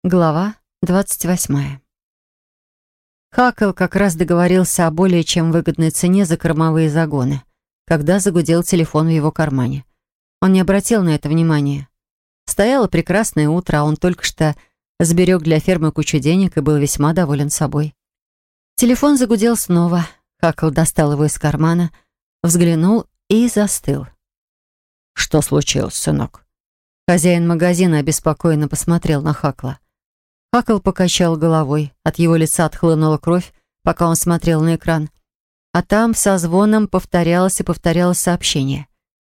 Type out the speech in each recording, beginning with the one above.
Глава 28. Хакл как раз договорился о более чем выгодной цене за кормовые загоны, когда загудел телефон в его кармане. Он не обратил на это внимания. Стояло прекрасное утро, а он только что сберег для фермы кучу денег и был весьма доволен собой. Телефон загудел снова. Хакл достал его из кармана, взглянул и застыл. «Что случилось, сынок?» Хозяин магазина обеспокоенно посмотрел на Хакла. Хакл покачал головой. От его лица отхлынула кровь, пока он смотрел на экран. А там со звоном повторялось и повторялось сообщение.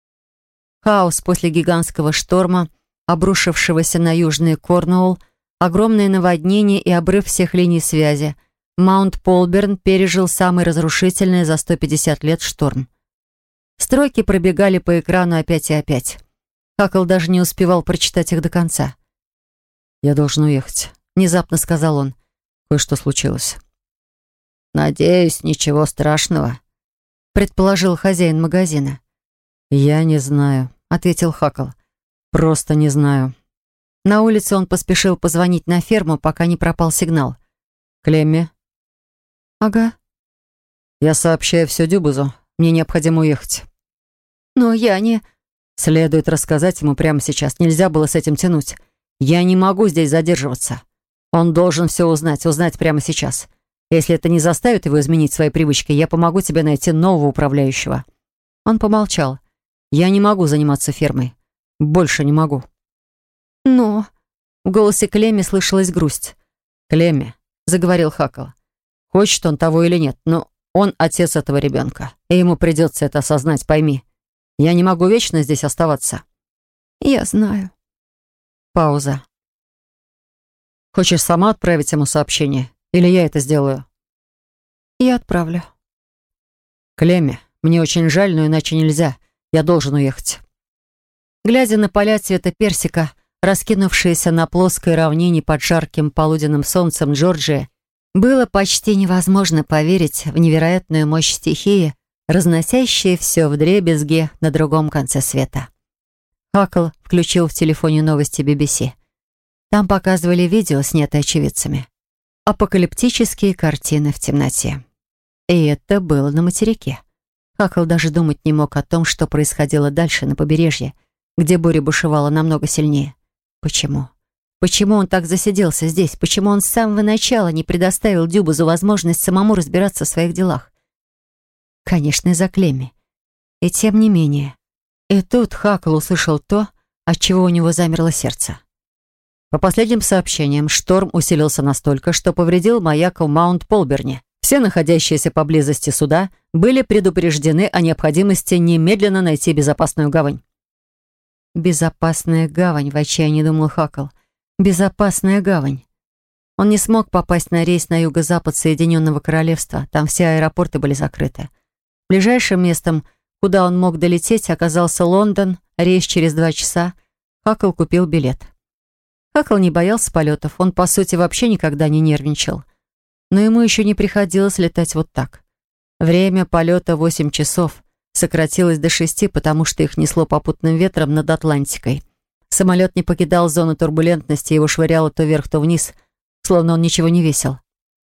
Хаос после гигантского шторма, обрушившегося на южный Корнуолл, огромное наводнение и обрыв всех линий связи. Маунт Полберн пережил самый разрушительный за 150 лет шторм. Строки пробегали по экрану опять и опять. Хакл даже не успевал прочитать их до конца. «Я должен уехать», — внезапно сказал он. «Кое-что случилось». «Надеюсь, ничего страшного», — предположил хозяин магазина. «Я не знаю», — ответил Хакл. «Просто не знаю». На улице он поспешил позвонить на ферму, пока не пропал сигнал. «Клемми?» «Ага». «Я сообщаю все Дюбузу. Мне необходимо уехать». «Но я не...» «Следует рассказать ему прямо сейчас. Нельзя было с этим тянуть. Я не могу здесь задерживаться. Он должен все узнать прямо сейчас. Если это не заставит его изменить свои привычки, я помогу тебе найти нового управляющего». Он помолчал. «Я не могу заниматься фермой. Больше не могу». «Но...» В голосе Клемми слышалась грусть. «Клемми», — заговорил Хакл. «Хочет он того или нет, но он отец этого ребенка, и ему придется это осознать, пойми. Я не могу вечно здесь оставаться». «Я знаю». Пауза. «Хочешь сама отправить ему сообщение? Или я это сделаю?» «Я отправлю». «Клемми, мне очень жаль, но иначе нельзя. Я должен уехать». Глядя на поля цвета персика, раскинувшиеся на плоской равнине под жарким полуденным солнцем Джорджии, было почти невозможно поверить в невероятную мощь стихии, разносящей все вдребезги на другом конце света. Хакл включил в телефоне новости BBC. Там показывали видео, снятые очевидцами. Апокалиптические картины в темноте. И это было на материке. Хакл даже думать не мог о том, что происходило дальше, на побережье, где буря бушевала намного сильнее. Почему? Почему он так засиделся здесь? Почему он с самого начала не предоставил Дюбузу возможность самому разбираться в своих делах? Конечно, из-за Клемми. И тем не менее. И тут Хакл услышал то, от чего у него замерло сердце. По последним сообщениям, шторм усилился настолько, что повредил маяк в Маунт-Полберне. Все находящиеся поблизости суда были предупреждены о необходимости немедленно найти безопасную гавань. «Безопасная гавань», — в отчаянии думал Хакл. «Безопасная гавань». Он не смог попасть на рейс на юго-запад Соединенного Королевства. Там все аэропорты были закрыты. Ближайшим местом, куда он мог долететь, оказался Лондон, рейс через 2 часа. Хакл купил билет. Хакл не боялся полетов, он, по сути, вообще никогда не нервничал. Но ему еще не приходилось летать вот так. Время полета 8 часов сократилось до 6, потому что их несло попутным ветром над Атлантикой. Самолет не покидал зону турбулентности, его швыряло то вверх, то вниз, словно он ничего не весил.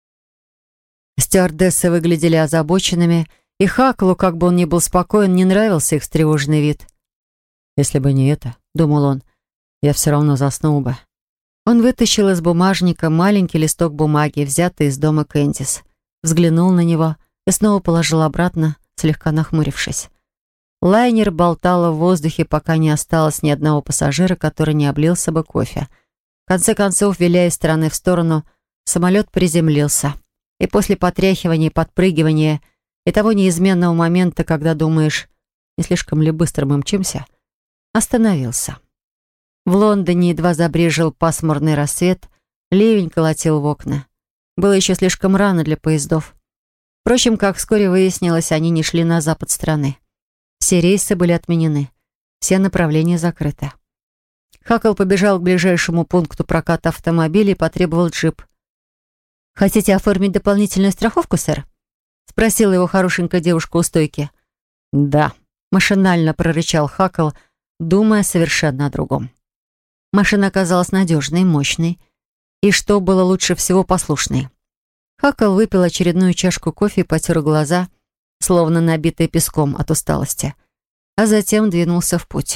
Стюардессы выглядели озабоченными, и Хаклу, как бы он ни был спокоен, не нравился их встревоженный вид. «Если бы не это, — думал он, — я все равно заснул бы». Он вытащил из бумажника маленький листок бумаги, взятый из дома Кэндис, взглянул на него и снова положил обратно, слегка нахмурившись. Лайнер болтало в воздухе, пока не осталось ни одного пассажира, который не облился бы кофе. В конце концов, виляя из стороны в сторону, самолет приземлился. И после потряхивания и подпрыгивания и того неизменного момента, когда думаешь, не слишком ли быстро мы мчимся, остановился. В Лондоне едва забрезжил пасмурный рассвет, ливень колотил в окна. Было еще слишком рано для поездов. Впрочем, как вскоре выяснилось, они не шли на запад страны. Все рейсы были отменены, все направления закрыты. Хакл побежал к ближайшему пункту проката автомобилей и потребовал джип. «Хотите оформить дополнительную страховку, сэр?» — спросила его хорошенькая девушка у стойки. «Да», — машинально прорычал Хакл, думая совершенно о другом. Машина оказалась надежной, мощной. и что было лучше всего послушной. Хакл выпил очередную чашку кофе и потер глаза, словно набитые песком от усталости, а затем двинулся в путь.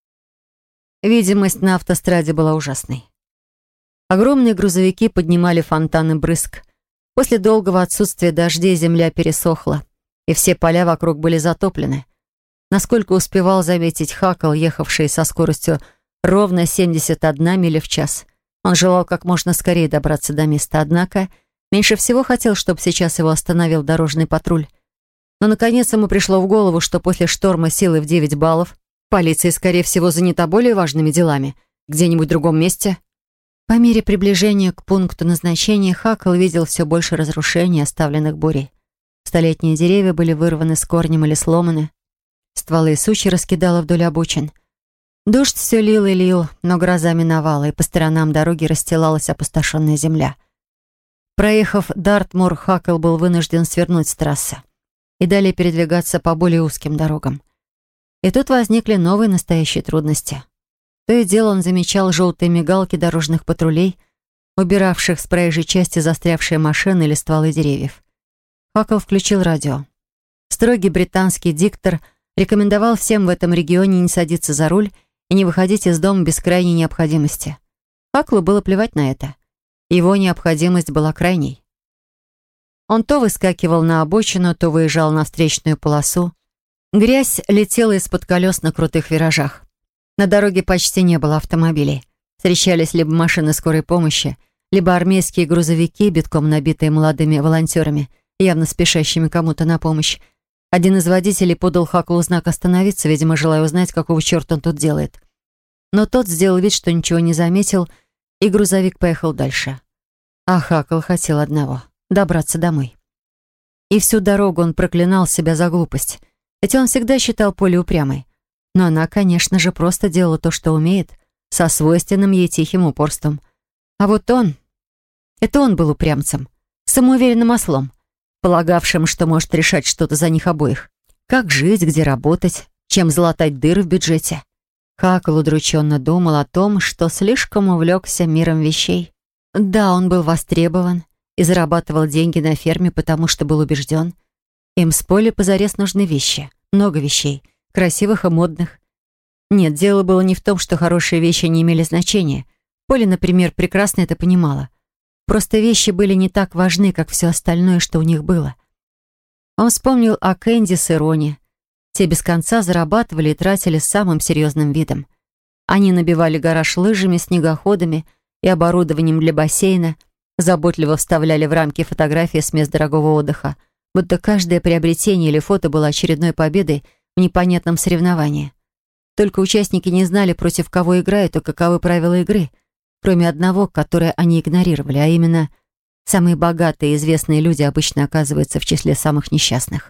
Видимость на автостраде была ужасной. Огромные грузовики поднимали фонтаны брызг. После долгого отсутствия дождей земля пересохла, и все поля вокруг были затоплены. Насколько успевал заметить Хакл, ехавший со скоростью ровно 71 миля в час. Он желал как можно скорее добраться до места, однако меньше всего хотел, чтобы сейчас его остановил дорожный патруль. Но, наконец, ему пришло в голову, что после шторма силой в 9 баллов полиция, скорее всего, занята более важными делами, где-нибудь в другом месте. По мере приближения к пункту назначения Хакл видел все больше разрушений, оставленных бурей. Столетние деревья были вырваны с корнем или сломаны. Стволы и сучья раскидало вдоль обочин. Дождь все лил и лил, но гроза миновала, и по сторонам дороги расстилалась опустошенная земля. Проехав Дартмур, Хакл был вынужден свернуть с трассы и далее передвигаться по более узким дорогам. И тут возникли новые настоящие трудности. То и дело он замечал желтые мигалки дорожных патрулей, убиравших с проезжей части застрявшие машины или стволы деревьев. Хакл включил радио. Строгий британский диктор рекомендовал всем в этом регионе не садиться за руль и не выходить из дома без крайней необходимости. Хаклу было плевать на это. Его необходимость была крайней. Он то выскакивал на обочину, то выезжал на встречную полосу. Грязь летела из-под колес на крутых виражах. На дороге почти не было автомобилей. Встречались либо машины скорой помощи, либо армейские грузовики, битком набитые молодыми волонтерами, явно спешащими кому-то на помощь. Один из водителей подал Хаклу знак остановиться, видимо, желая узнать, какого черта он тут делает. Но тот сделал вид, что ничего не заметил, и грузовик поехал дальше. А Хакл хотел одного — добраться домой. И всю дорогу он проклинал себя за глупость, ведь он всегда считал Полли упрямой. Но она, конечно же, просто делала то, что умеет, со свойственным ей тихим упорством. А вот он... Это он был упрямцем, самоуверенным ослом, полагавшим, что может решать что-то за них обоих. Как жить, где работать, чем залатать дыры в бюджете. Хакл удрученно думал о том, что слишком увлекся миром вещей. Да, он был востребован и зарабатывал деньги на ферме, потому что был убежден. Им с Полли позарез нужны вещи, много вещей, красивых и модных. Нет, дело было не в том, что хорошие вещи не имели значения. Полли, например, прекрасно это понимала. Просто вещи были не так важны, как все остальное, что у них было. Он вспомнил о Кэнди с иронией. Те без конца зарабатывали и тратили с самым серьезным видом. Они набивали гараж лыжами, снегоходами и оборудованием для бассейна, заботливо вставляли в рамки фотографии с мест дорогого отдыха, будто каждое приобретение или фото было очередной победой в непонятном соревновании. Только участники не знали, против кого играют и каковы правила игры, кроме одного, которое они игнорировали, а именно самые богатые и известные люди обычно оказываются в числе самых несчастных.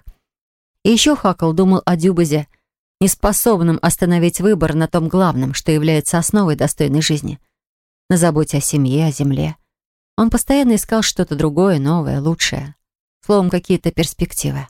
И еще Хакл думал о Дюбазе, неспособном остановить выбор на том главном, что является основой достойной жизни. На заботе о семье, о земле. Он постоянно искал что-то другое, новое, лучшее. Словом, какие-то перспективы.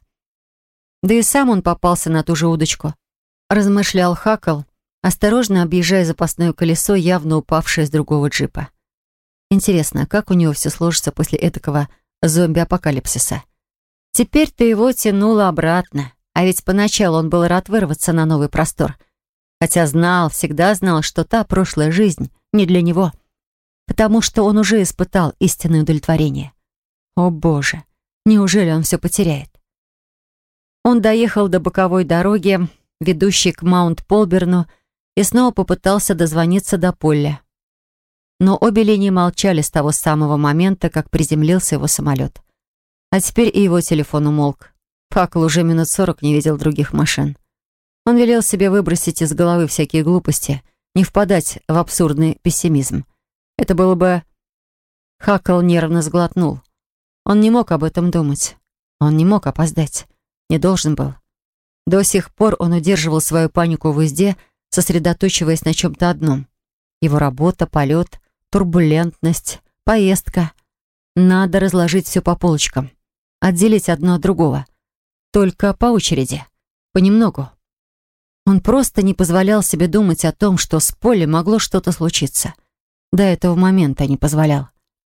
Да и сам он попался на ту же удочку. Размышлял Хакл, осторожно объезжая запасное колесо, явно упавшее с другого джипа. Интересно, как у него все сложится после этакого зомби-апокалипсиса? Теперь-то его тянуло обратно, а ведь поначалу он был рад вырваться на новый простор. Хотя знал, всегда знал, что та прошлая жизнь не для него, потому что он уже испытал истинное удовлетворение. О боже, неужели он все потеряет? Он доехал до боковой дороги, ведущей к Маунт-Полберну, и снова попытался дозвониться до Полли. Но обе линии молчали с того самого момента, как приземлился его самолет. А теперь и его телефон умолк. Хакл уже минут 40 не видел других машин. Он велел себе выбросить из головы всякие глупости, не впадать в абсурдный пессимизм. Это было бы... Хакл нервно сглотнул. Он не мог об этом думать. Он не мог опоздать. Не должен был. До сих пор он удерживал свою панику в узде, сосредоточиваясь на чем-то одном. Его работа, полет, турбулентность, поездка. Надо разложить все по полочкам. Отделить одно от другого. Только по очереди. Понемногу. Он просто не позволял себе думать о том, что с Полли могло что-то случиться. До этого момента не позволял.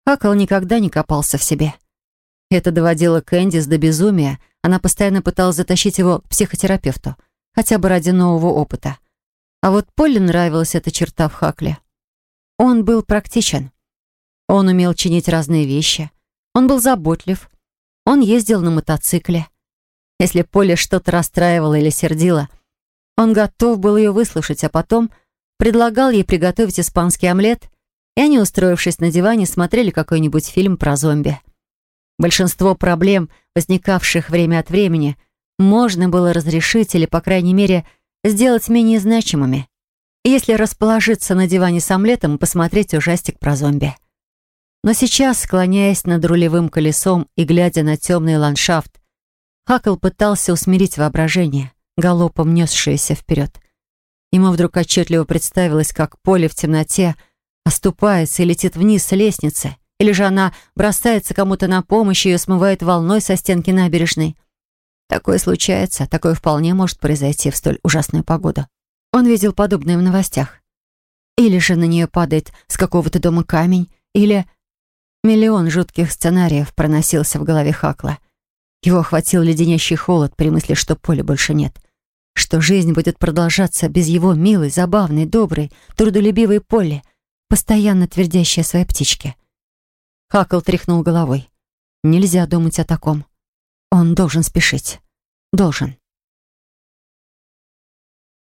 Хакл никогда не копался в себе. Это доводило Кэндис до безумия. Она постоянно пыталась затащить его к психотерапевту, хотя бы ради нового опыта. А вот Полли нравилась эта черта в Хакле. Он был практичен. Он умел чинить разные вещи. Он был заботлив. Он ездил на мотоцикле. Если Полли что-то расстраивало или сердило, он готов был ее выслушать, а потом предлагал ей приготовить испанский омлет, и они, устроившись на диване, смотрели какой-нибудь фильм про зомби. Большинство проблем, возникавших время от времени, можно было разрешить или, по крайней мере, сделать менее значимыми, если расположиться на диване с омлетом и посмотреть ужастик про зомби. Но сейчас, склоняясь над рулевым колесом и глядя на темный ландшафт, Хакл пытался усмирить воображение, галопом несшееся вперед. Ему вдруг отчетливо представилось, как Полли в темноте оступается и летит вниз с лестницы, или же она бросается кому-то на помощь, и ее смывает волной со стенки набережной. Такое случается, такое вполне может произойти в столь ужасную погоду. Он видел подобное в новостях. Или же на нее падает с какого-то дома камень, или... Миллион жутких сценариев проносился в голове Хакла. Его охватил леденящий холод при мысли, что Полли больше нет. Что жизнь будет продолжаться без его милой, забавной, доброй, трудолюбивой Полли, постоянно твердящей о своей птичке. Хакл тряхнул головой. Нельзя думать о таком. Он должен спешить. Должен.